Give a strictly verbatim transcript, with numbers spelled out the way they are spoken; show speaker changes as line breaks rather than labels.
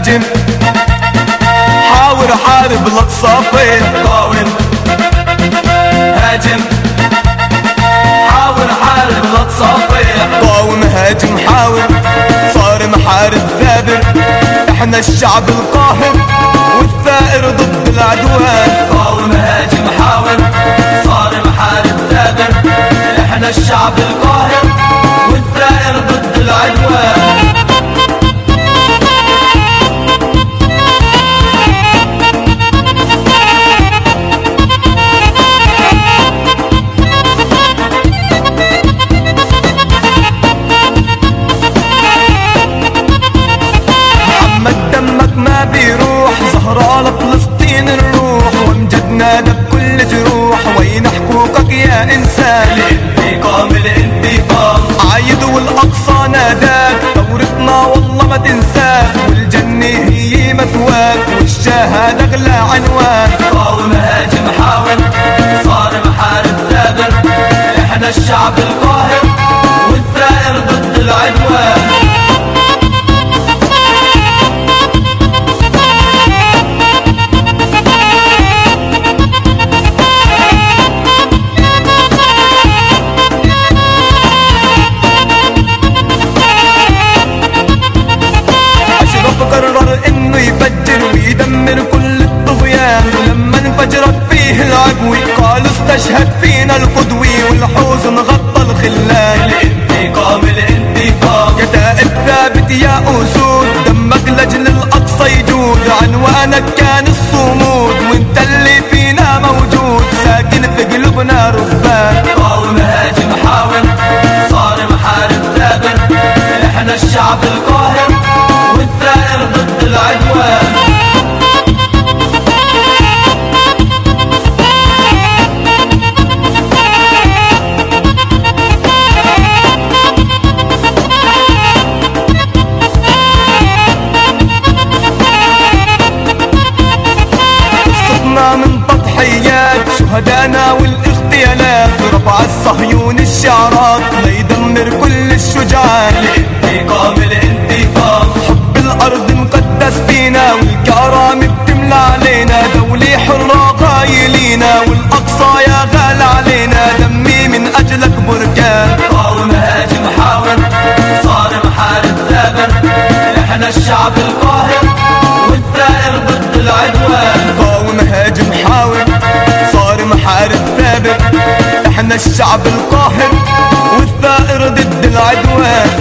هاجم حاور حارب لا تصافي قاوم هاجم حاور حارب لا تصافي قاوم هاجم حاور صار محارب ثابر احنا الشعب القاهر والثائر ضد العدوان قاوم هاجم حاور صار محارب ثابر احنا الشعب القاهر والثائر ضد العدوان زهرة لفلسطين نروح وامجدنا بكل جروح وين حقوقك يا انسان الانتقام الانتقام عايد والاقصى ناداك ثورتنا والله ما تنساك والجنة هي مثواك والشهادة اغلى عنوان قاوم هاجم حاول صار محارب ثابر احنا الشعب القاهر والثائر ضد العدوان قرر انه يفجر ويدمر كل الطغيان ولما انفجرت فيه العدوي قالوا استشهد فينا القدوي والحزن غطى الخلان الانتقام الانتقام كتائب ثابت يا اسود دمك لاجل الاقصى يجود عنوانك كان الصمود وانت اللي فينا موجود ساكن في قلوبنا ربان قاوم هاجم حاول صار محارب ثابر احنا الشعب القاهر والثائر ضد العدوان قصتنا من تضحيات شهدانا والاغتيالات رفع الصهيون الشعارات ليدمر كل الشجعان الانتقام الانتقام حب الارض مقدس فينا والكرامة بتملى علينا دولة حرة قايلينا والاقصى يا غالي علينا دمي من اجلك بركان قاوم هاجم حاول صار محارب ثابر احنا الشعب القاهر والثائر ضد العدوان قاوم هاجم حاول صار محارب ثابر احنا الشعب القاهر والثائر ضد العدوان